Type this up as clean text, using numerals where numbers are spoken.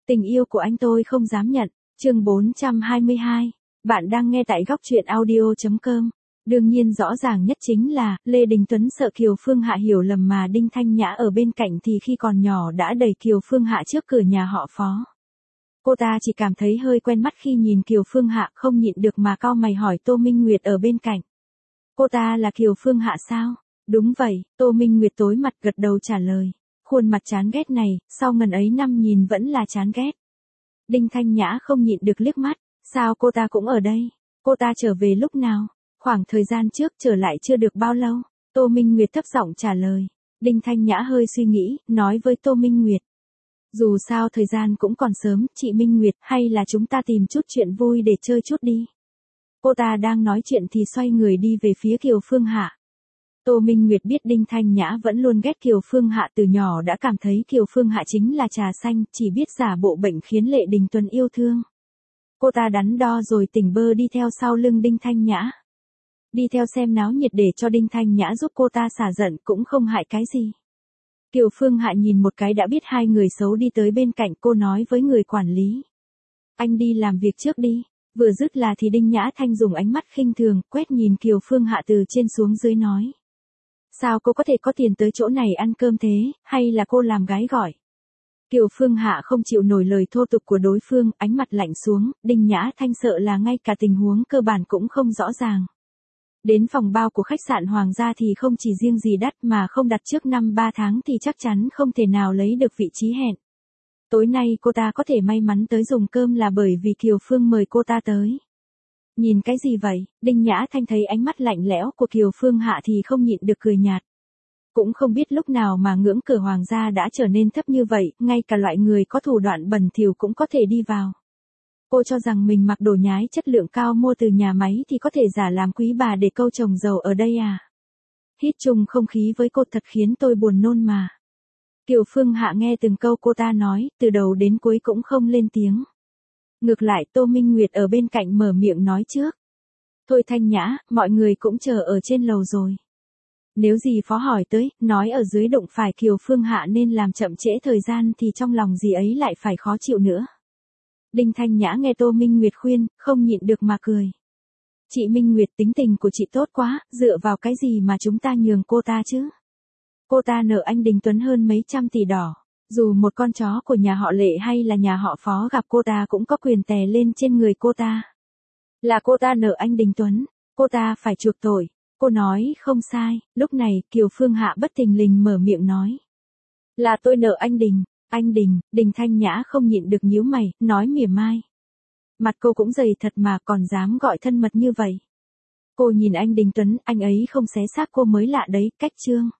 Tình yêu của anh tôi không dám nhận. Chương 422. Bạn đang nghe tại góc truyện audio.com. Đương nhiên rõ ràng nhất chính là, Lê Đình Tuấn sợ Kiều Phương Hạ hiểu lầm mà Đinh Thanh Nhã ở bên cạnh thì khi còn nhỏ đã đẩy Kiều Phương Hạ trước cửa nhà họ Phó. Cô ta chỉ cảm thấy hơi quen mắt khi nhìn Kiều Phương Hạ, không nhịn được mà cau mày hỏi Tô Minh Nguyệt ở bên cạnh. Cô ta là Kiều Phương Hạ sao? Đúng vậy, Tô Minh Nguyệt tối mặt gật đầu trả lời. Khuôn mặt chán ghét này, sau ngần ấy năm nhìn vẫn là chán ghét. Đinh Thanh Nhã không nhịn được liếc mắt, sao cô ta cũng ở đây? Cô ta trở về lúc nào? Khoảng thời gian trước trở lại chưa được bao lâu? Tô Minh Nguyệt thấp giọng trả lời. Đinh Thanh Nhã hơi suy nghĩ, nói với Tô Minh Nguyệt. Dù sao thời gian cũng còn sớm, chị Minh Nguyệt, hay là chúng ta tìm chút chuyện vui để chơi chút đi. Cô ta đang nói chuyện thì xoay người đi về phía Kiều Phương Hạ. Tô Minh Nguyệt biết Đinh Thanh Nhã vẫn luôn ghét Kiều Phương Hạ, từ nhỏ đã cảm thấy Kiều Phương Hạ chính là trà xanh, chỉ biết giả bộ bệnh khiến Lê Đình Tuấn yêu thương. Cô ta đắn đo rồi tỉnh bơ đi theo sau lưng Đinh Thanh Nhã. Đi theo xem náo nhiệt để cho Đinh Thanh Nhã giúp cô ta xả giận cũng không hại cái gì. Kiều Phương Hạ nhìn một cái đã biết hai người xấu đi tới bên cạnh, cô nói với người quản lý. Anh đi làm việc trước đi. Vừa dứt là thì Đinh Nhã Thanh dùng ánh mắt khinh thường, quét nhìn Kiều Phương Hạ từ trên xuống dưới nói. Sao cô có thể có tiền tới chỗ này ăn cơm thế, hay là cô làm gái gọi? Kiều Phương Hạ không chịu nổi lời thô tục của đối phương, ánh mặt lạnh xuống, Đinh Nhã Thanh sợ là ngay cả tình huống cơ bản cũng không rõ ràng. Đến phòng bao của khách sạn Hoàng gia thì không chỉ riêng gì đắt mà không đặt trước 5-3 tháng thì chắc chắn không thể nào lấy được vị trí hẹn. Tối nay cô ta có thể may mắn tới dùng cơm là bởi vì Kiều Phương mời cô ta tới. Nhìn cái gì vậy? Đinh Nhã Thanh thấy ánh mắt lạnh lẽo của Kiều Phương Hạ thì không nhịn được cười nhạt. Cũng không biết lúc nào mà ngưỡng cửa Hoàng gia đã trở nên thấp như vậy, ngay cả loại người có thủ đoạn bẩn thỉu cũng có thể đi vào. Cô cho rằng mình mặc đồ nhái chất lượng cao mua từ nhà máy thì có thể giả làm quý bà để câu chồng giàu ở đây à? Hít chung không khí với cô thật khiến tôi buồn nôn mà. Kiều Phương Hạ nghe từng câu cô ta nói, từ đầu đến cuối cũng không lên tiếng. Ngược lại Tô Minh Nguyệt ở bên cạnh mở miệng nói trước. Thôi Thanh Nhã, mọi người cũng chờ ở trên lầu rồi. Nếu gì Phó hỏi tới, nói ở dưới đụng phải Kiều Phương Hạ nên làm chậm trễ thời gian thì trong lòng gì ấy lại phải khó chịu nữa. Đinh Thanh Nhã nghe Tô Minh Nguyệt khuyên, không nhịn được mà cười. Chị Minh Nguyệt tính tình của chị tốt quá, dựa vào cái gì mà chúng ta nhường cô ta chứ? Cô ta nợ anh Đình Tuấn hơn mấy trăm tỷ đỏ. Dù một con chó của nhà họ Lệ hay là nhà họ Phó gặp cô ta cũng có quyền tè lên trên người cô ta. Là cô ta nợ anh Đình Tuấn, cô ta phải chuộc tội. Cô nói không sai, lúc này Kiều Phương Hạ bất thình lình mở miệng nói. Là tôi nợ anh Đình. Anh Đình, Đinh Thanh Nhã không nhịn được nhíu mày, nói mỉa mai. Mặt cô cũng dày thật mà còn dám gọi thân mật như vậy. Cô nhìn anh Đình Tuấn, anh ấy không xé xác cô mới lạ đấy, cách trương.